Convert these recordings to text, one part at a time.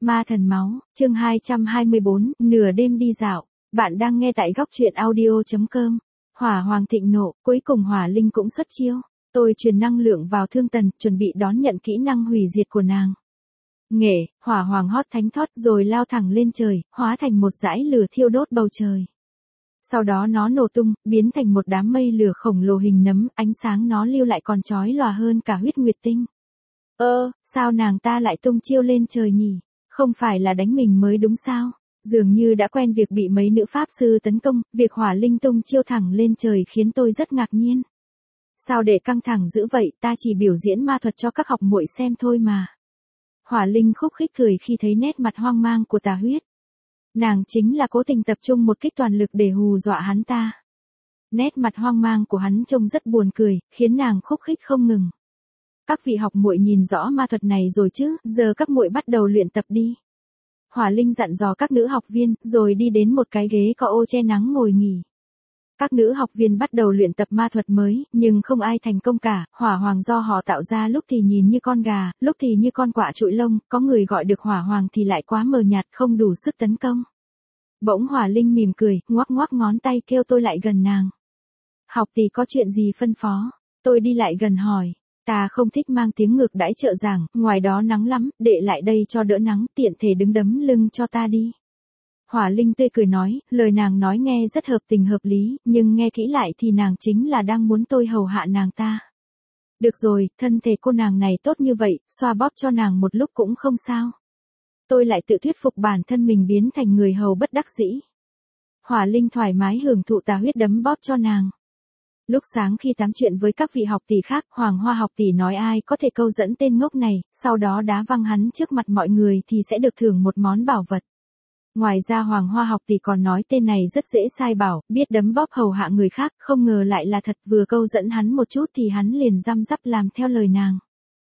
Ma thần máu, chương 224, nửa đêm đi dạo. Bạn đang nghe tại góc truyện audio.com. Hỏa hoàng thịnh nộ, cuối cùng hỏa linh cũng xuất chiêu. Tôi truyền năng lượng vào Thương Tần, chuẩn bị đón nhận kỹ năng hủy diệt của nàng. Nghệ, hỏa hoàng hót thánh thót rồi lao thẳng lên trời, hóa thành một dải lửa thiêu đốt bầu trời. Sau đó nó nổ tung, biến thành một đám mây lửa khổng lồ hình nấm, ánh sáng nó lưu lại còn chói lòa hơn cả huyết nguyệt tinh. Sao nàng ta lại tung chiêu lên trời nhỉ? Không phải là đánh mình mới đúng sao? Dường như đã quen việc bị mấy nữ pháp sư tấn công, việc hỏa linh tung chiêu thẳng lên trời khiến tôi rất ngạc nhiên. Sao để căng thẳng dữ vậy, ta chỉ biểu diễn ma thuật cho các học muội xem thôi mà. Hỏa linh khúc khích cười khi thấy nét mặt hoang mang của Tà Huyết. Nàng chính là cố tình tập trung một kích toàn lực để hù dọa hắn ta. Nét mặt hoang mang của hắn trông rất buồn cười, khiến nàng khúc khích không ngừng. Các vị học muội nhìn rõ ma thuật này rồi chứ, giờ các muội bắt đầu luyện tập đi. Hỏa linh dặn dò các nữ học viên, rồi đi đến một cái ghế có ô che nắng ngồi nghỉ. Các nữ học viên bắt đầu luyện tập ma thuật mới, nhưng không ai thành công cả. Hỏa hoàng do họ tạo ra lúc thì nhìn như con gà, lúc thì như con quạ trụi lông, có người gọi được hỏa hoàng thì lại quá mờ nhạt, không đủ sức tấn công. Bỗng hỏa linh mỉm cười, ngoắc ngoắc ngón tay kêu tôi lại gần nàng. Học tỷ có chuyện gì phân phó? Tôi đi lại gần hỏi. Ta không thích mang tiếng ngược đãi trợ giảng, ngoài đó nắng lắm, đệ lại đây cho đỡ nắng, tiện thể đứng đấm lưng cho ta đi. Hỏa linh tươi cười nói, lời nàng nói nghe rất hợp tình hợp lý, nhưng nghe kỹ lại thì nàng chính là đang muốn tôi hầu hạ nàng ta. Được rồi, thân thể cô nàng này tốt như vậy, xoa bóp cho nàng một lúc cũng không sao. Tôi lại tự thuyết phục bản thân mình biến thành người hầu bất đắc dĩ. Hỏa linh thoải mái hưởng thụ Tà Huyết đấm bóp cho nàng. Lúc sáng khi tám chuyện với các vị học tỷ khác, Hoàng Hoa học tỷ nói ai có thể câu dẫn tên ngốc này, sau đó đá văng hắn trước mặt mọi người thì sẽ được thưởng một món bảo vật. Ngoài ra Hoàng Hoa học tỷ còn nói tên này rất dễ sai bảo, biết đấm bóp hầu hạ người khác, không ngờ lại là thật, vừa câu dẫn hắn một chút thì hắn liền răm rắp làm theo lời nàng.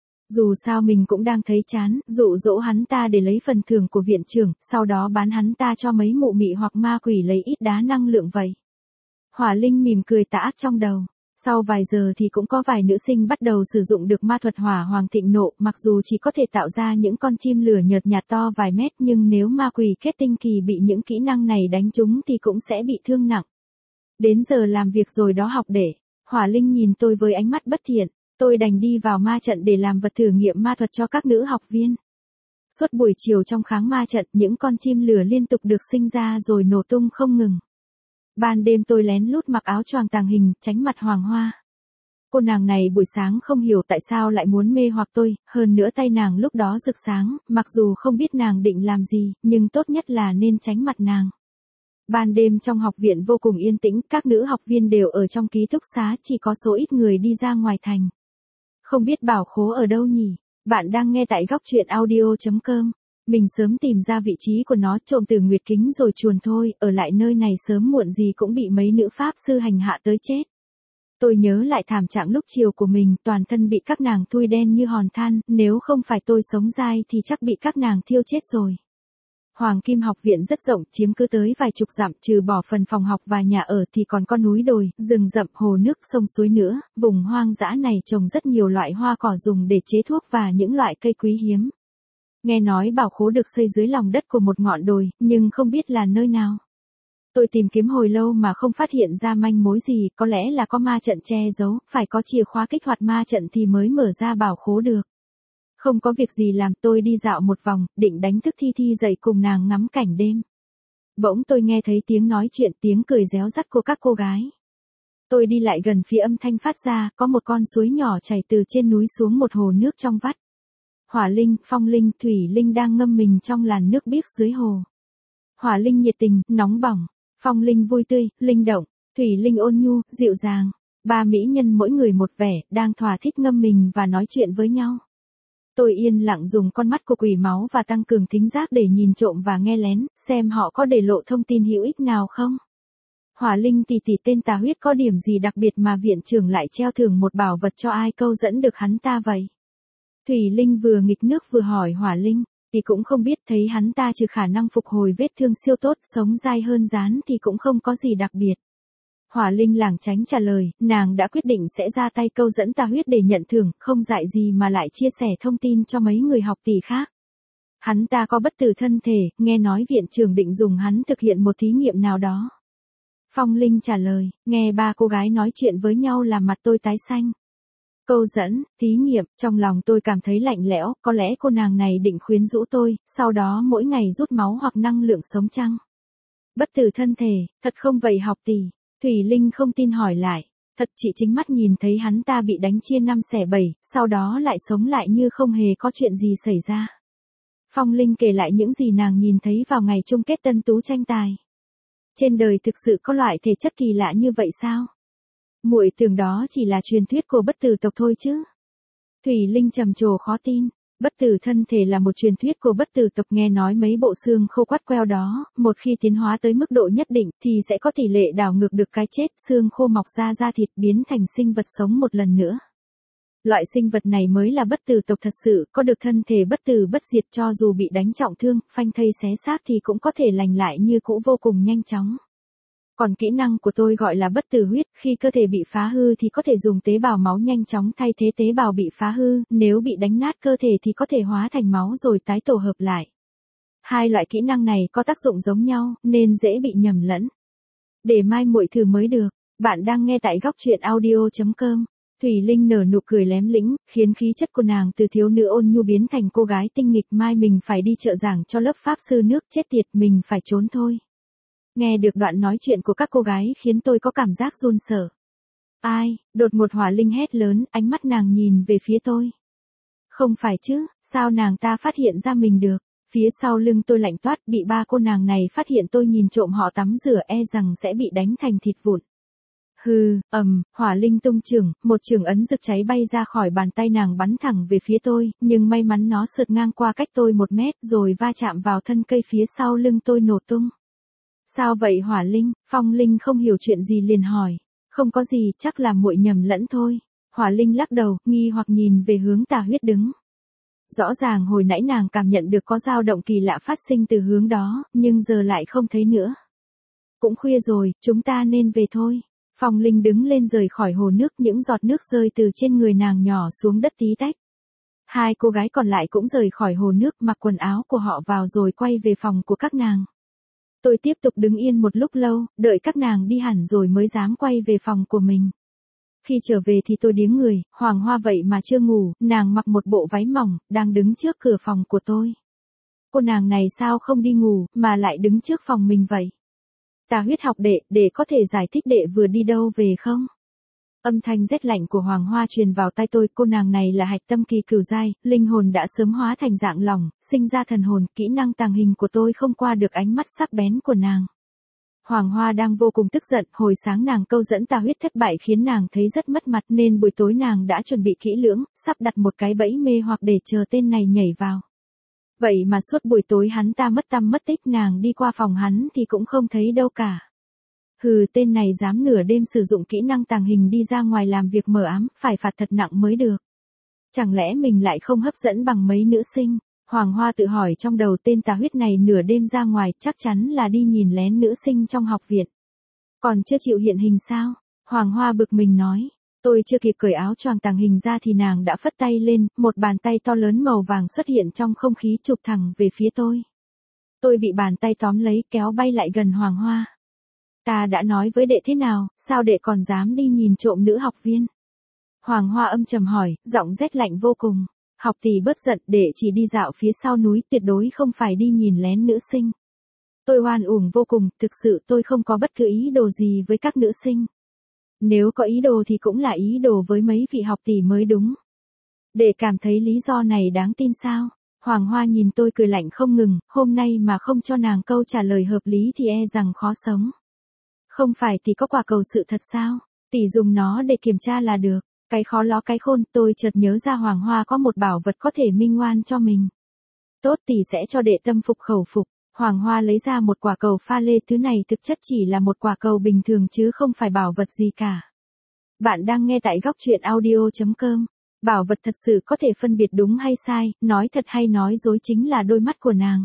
Dù sao mình cũng đang thấy chán, dụ dỗ hắn ta để lấy phần thưởng của viện trưởng, sau đó bán hắn ta cho mấy mụ mị hoặc ma quỷ lấy ít đá năng lượng vậy. Hỏa linh mỉm cười tà ác trong đầu. Sau vài giờ thì cũng có vài nữ sinh bắt đầu sử dụng được ma thuật hỏa hoàng thịnh nộ, mặc dù chỉ có thể tạo ra những con chim lửa nhợt nhạt to vài mét, nhưng nếu ma quỷ kết tinh kỳ bị những kỹ năng này đánh trúng thì cũng sẽ bị thương nặng. Đến giờ làm việc rồi đó học đệ. Hỏa linh nhìn tôi với ánh mắt bất thiện. Tôi đành đi vào ma trận để làm vật thử nghiệm ma thuật cho các nữ học viên. Suốt buổi chiều trong kháng ma trận, những con chim lửa liên tục được sinh ra rồi nổ tung không ngừng. Ban đêm tôi lén lút mặc áo choàng tàng hình, tránh mặt Hoàng Hoa. Cô nàng này buổi sáng không hiểu tại sao lại muốn mê hoặc tôi, hơn nữa tay nàng lúc đó rực sáng, mặc dù không biết nàng định làm gì, nhưng tốt nhất là nên tránh mặt nàng. Ban đêm trong học viện vô cùng yên tĩnh, các nữ học viên đều ở trong ký túc xá, chỉ có số ít người đi ra ngoài thành. Không biết bảo khố ở đâu nhỉ? Bạn đang nghe tại góc truyện audio.com. Mình sớm tìm ra vị trí của nó, trộm từ nguyệt kính rồi chuồn thôi, ở lại nơi này sớm muộn gì cũng bị mấy nữ pháp sư hành hạ tới chết. Tôi nhớ lại thảm trạng lúc chiều của mình, toàn thân bị các nàng thui đen như hòn than, nếu không phải tôi sống dai thì chắc bị các nàng thiêu chết rồi. Hoàng Kim học viện rất rộng, chiếm cứ tới vài chục dặm, trừ bỏ phần phòng học và nhà ở thì còn có núi đồi, rừng rậm, hồ nước, sông suối nữa. Vùng hoang dã này trồng rất nhiều loại hoa cỏ dùng để chế thuốc và những loại cây quý hiếm. Nghe nói bảo khố được xây dưới lòng đất của một ngọn đồi, nhưng không biết là nơi nào. Tôi tìm kiếm hồi lâu mà không phát hiện ra manh mối gì, có lẽ là có ma trận che giấu, phải có chìa khóa kích hoạt ma trận thì mới mở ra bảo khố được. Không có việc gì làm, tôi đi dạo một vòng, định đánh thức Thi Thi dậy cùng nàng ngắm cảnh đêm. Bỗng tôi nghe thấy tiếng nói chuyện, tiếng cười réo rắt của các cô gái. Tôi đi lại gần phía âm thanh phát ra, có một con suối nhỏ chảy từ trên núi xuống một hồ nước trong vắt. Hỏa linh, phong linh, thủy linh đang ngâm mình trong làn nước biếc dưới hồ. Hỏa linh nhiệt tình, nóng bỏng, phong linh vui tươi, linh động, thủy linh ôn nhu, dịu dàng. Ba mỹ nhân mỗi người một vẻ, đang thỏa thích ngâm mình và nói chuyện với nhau. Tôi yên lặng dùng con mắt của quỷ máu và tăng cường thính giác để nhìn trộm và nghe lén, xem họ có để lộ thông tin hữu ích nào không. Hỏa linh tỷ tỷ tên Tà Huyết có điểm gì đặc biệt mà viện trưởng lại treo thưởng một bảo vật cho ai câu dẫn được hắn ta vậy? Thủy linh vừa nghịch nước vừa hỏi hỏa linh, thì cũng không biết, thấy hắn ta trừ khả năng phục hồi vết thương siêu tốt, sống dai hơn rán thì cũng không có gì đặc biệt. Hỏa linh lảng tránh trả lời, nàng đã quyết định sẽ ra tay câu dẫn Tà Huyết để nhận thưởng, không dại gì mà lại chia sẻ thông tin cho mấy người học tỷ khác. Hắn ta có bất tử thân thể, nghe nói viện trưởng định dùng hắn thực hiện một thí nghiệm nào đó. Phong Linh trả lời, nghe ba cô gái nói chuyện với nhau làm mặt tôi tái xanh. Câu dẫn, thí nghiệm, trong lòng tôi cảm thấy lạnh lẽo, có lẽ cô nàng này định khuyến rũ tôi, sau đó mỗi ngày rút máu hoặc năng lượng sống chăng? Bất tử thân thể, thật không vậy học tỷ? Thủy Linh không tin hỏi lại. Thật, chị chính mắt nhìn thấy hắn ta bị đánh chia 5/7, sau đó lại sống lại như không hề có chuyện gì xảy ra. Phong Linh kể lại những gì nàng nhìn thấy vào ngày chung kết tân tú tranh tài. Trên đời thực sự có loại thể chất kỳ lạ như vậy sao? Muội tưởng đó chỉ là truyền thuyết của bất tử tộc thôi chứ. Thủy Linh trầm trồ khó tin. Bất tử thân thể là một truyền thuyết của bất tử tộc, nghe nói mấy bộ xương khô quắt queo đó, một khi tiến hóa tới mức độ nhất định thì sẽ có tỷ lệ đảo ngược được cái chết, xương khô mọc ra da thịt biến thành sinh vật sống một lần nữa. Loại sinh vật này mới là bất tử tộc thật sự, có được thân thể bất tử bất diệt, cho dù bị đánh trọng thương, phanh thây xé xác thì cũng có thể lành lại như cũ vô cùng nhanh chóng. Còn kỹ năng của tôi gọi là bất tử huyết, khi cơ thể bị phá hư thì có thể dùng tế bào máu nhanh chóng thay thế tế bào bị phá hư, nếu bị đánh nát cơ thể thì có thể hóa thành máu rồi tái tổ hợp lại. Hai loại kỹ năng này có tác dụng giống nhau, nên dễ bị nhầm lẫn. Để mai muội thử mới được. Bạn đang nghe tại góc truyện audio.com. Thủy Linh nở nụ cười lém lĩnh, khiến khí chất của nàng từ thiếu nữ ôn nhu biến thành cô gái tinh nghịch. Mai mình phải đi trợ giảng cho lớp pháp sư nước, chết tiệt, mình phải trốn thôi. Nghe được đoạn nói chuyện của các cô gái khiến tôi có cảm giác run sợ. Ai? Đột ngột Hỏa Linh hét lớn, ánh mắt nàng nhìn về phía tôi. Không phải chứ, sao nàng ta phát hiện ra mình được? Phía sau lưng tôi lạnh toát, bị ba cô nàng này phát hiện tôi nhìn trộm họ tắm rửa, e rằng sẽ bị đánh thành thịt vụn. Hừ, Hỏa Linh tung chưởng, một chưởng ấn rực cháy bay ra khỏi bàn tay nàng bắn thẳng về phía tôi, nhưng may mắn nó sượt ngang qua cách tôi 1 mét rồi va chạm vào thân cây phía sau lưng tôi nổ tung. Sao vậy Hỏa Linh? Phong Linh không hiểu chuyện gì liền hỏi. Không có gì, chắc là muội nhầm lẫn thôi. Hỏa Linh lắc đầu, nghi hoặc nhìn về hướng Tà Huyết đứng. Rõ ràng hồi nãy nàng cảm nhận được có dao động kỳ lạ phát sinh từ hướng đó, nhưng giờ lại không thấy nữa. Cũng khuya rồi, chúng ta nên về thôi. Phong Linh đứng lên rời khỏi hồ nước, những giọt nước rơi từ trên người nàng nhỏ xuống đất tí tách. Hai cô gái còn lại cũng rời khỏi hồ nước, mặc quần áo của họ vào rồi quay về phòng của các nàng. Tôi tiếp tục đứng yên một lúc lâu, đợi các nàng đi hẳn rồi mới dám quay về phòng của mình. Khi trở về thì tôi điếng người, Hoàng Hoa vậy mà chưa ngủ, nàng mặc một bộ váy mỏng, đang đứng trước cửa phòng của tôi. Cô nàng này sao không đi ngủ, mà lại đứng trước phòng mình vậy? Tà Huyết học đệ, để có thể giải thích đệ vừa đi đâu về không? Âm thanh rét lạnh của Hoàng Hoa truyền vào tai tôi, cô nàng này là hạch tâm kỳ cửu giai, linh hồn đã sớm hóa thành dạng lỏng, sinh ra thần hồn, kỹ năng tàng hình của tôi không qua được ánh mắt sắc bén của nàng. Hoàng Hoa đang vô cùng tức giận, hồi sáng nàng câu dẫn Tà Huyết thất bại khiến nàng thấy rất mất mặt nên buổi tối nàng đã chuẩn bị kỹ lưỡng, sắp đặt một cái bẫy mê hoặc để chờ tên này nhảy vào. Vậy mà suốt buổi tối hắn ta mất tăm mất tích, nàng đi qua phòng hắn thì cũng không thấy đâu cả. Hừ, tên này dám nửa đêm sử dụng kỹ năng tàng hình đi ra ngoài làm việc mờ ám, phải phạt thật nặng mới được. Chẳng lẽ mình lại không hấp dẫn bằng mấy nữ sinh? Hoàng Hoa tự hỏi trong đầu, tên Tà Huyết này nửa đêm ra ngoài chắc chắn là đi nhìn lén nữ sinh trong học viện. Còn chưa chịu hiện hình sao? Hoàng Hoa bực mình nói. Tôi chưa kịp cởi áo choàng tàng hình ra thì nàng đã phất tay lên, một bàn tay to lớn màu vàng xuất hiện trong không khí chụp thẳng về phía tôi. Tôi bị bàn tay tóm lấy kéo bay lại gần Hoàng Hoa. Ta đã nói với đệ thế nào, sao đệ còn dám đi nhìn trộm nữ học viên? Hoàng Hoa âm trầm hỏi, giọng rét lạnh vô cùng. Học tỷ bớt giận, đệ chỉ đi dạo phía sau núi, tuyệt đối không phải đi nhìn lén nữ sinh. Tôi oan uổng vô cùng, thực sự tôi không có bất cứ ý đồ gì với các nữ sinh. Nếu có ý đồ thì cũng là ý đồ với mấy vị học tỷ mới đúng. Đệ cảm thấy lý do này đáng tin sao? Hoàng Hoa nhìn tôi cười lạnh không ngừng, hôm nay mà không cho nàng câu trả lời hợp lý thì e rằng khó sống. Không phải tỷ có quả cầu sự thật sao? Tỷ dùng nó để kiểm tra là được. Cái khó ló cái khôn, tôi chợt nhớ ra Hoàng Hoa có một bảo vật có thể minh oan cho mình. Tốt, tỷ sẽ cho đệ tâm phục khẩu phục. Hoàng Hoa lấy ra một quả cầu pha lê, thứ này thực chất chỉ là một quả cầu bình thường chứ không phải bảo vật gì cả. Bạn đang nghe tại góc truyện audio.com. Bảo vật thật sự có thể phân biệt đúng hay sai, nói thật hay nói dối chính là đôi mắt của nàng.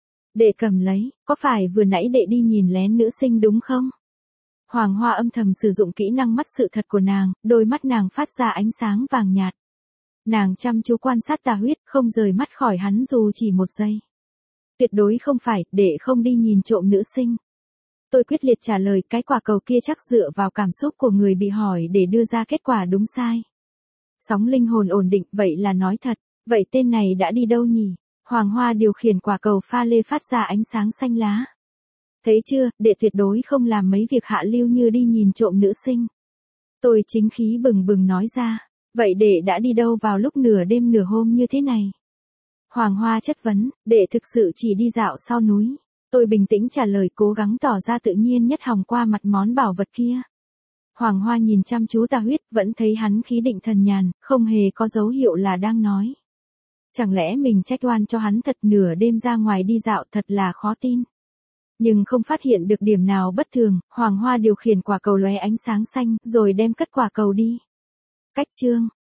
Đệ cầm lấy, có phải vừa nãy đệ đi nhìn lén nữ sinh đúng không? Hoàng Hoa âm thầm sử dụng kỹ năng mắt sự thật của nàng, đôi mắt nàng phát ra ánh sáng vàng nhạt. Nàng chăm chú quan sát Tà Huyết, không rời mắt khỏi hắn dù chỉ một giây. Tuyệt đối không phải, để không đi nhìn trộm nữ sinh. Tôi quyết liệt trả lời, cái quả cầu kia chắc dựa vào cảm xúc của người bị hỏi để đưa ra kết quả đúng sai. Sóng linh hồn ổn định, vậy là nói thật. Vậy tên này đã đi đâu nhỉ? Hoàng Hoa điều khiển quả cầu pha lê phát ra ánh sáng xanh lá. Thấy chưa, đệ tuyệt đối không làm mấy việc hạ lưu như đi nhìn trộm nữ sinh. Tôi chính khí bừng bừng nói ra. Vậy đệ đã đi đâu vào lúc nửa đêm nửa hôm như thế này? Hoàng Hoa chất vấn, đệ thực sự chỉ đi dạo sau núi. Tôi bình tĩnh trả lời, cố gắng tỏ ra tự nhiên nhất hòng qua mặt món bảo vật kia. Hoàng Hoa nhìn chăm chú Tà Huyết, vẫn thấy hắn khí định thần nhàn, không hề có dấu hiệu là đang nói. Chẳng lẽ mình trách oan cho hắn thật, nửa đêm ra ngoài đi dạo, thật là khó tin. Nhưng không phát hiện được điểm nào bất thường, Hoàng Hoa điều khiển quả cầu lóe ánh sáng xanh, rồi đem cất quả cầu đi. Cách chương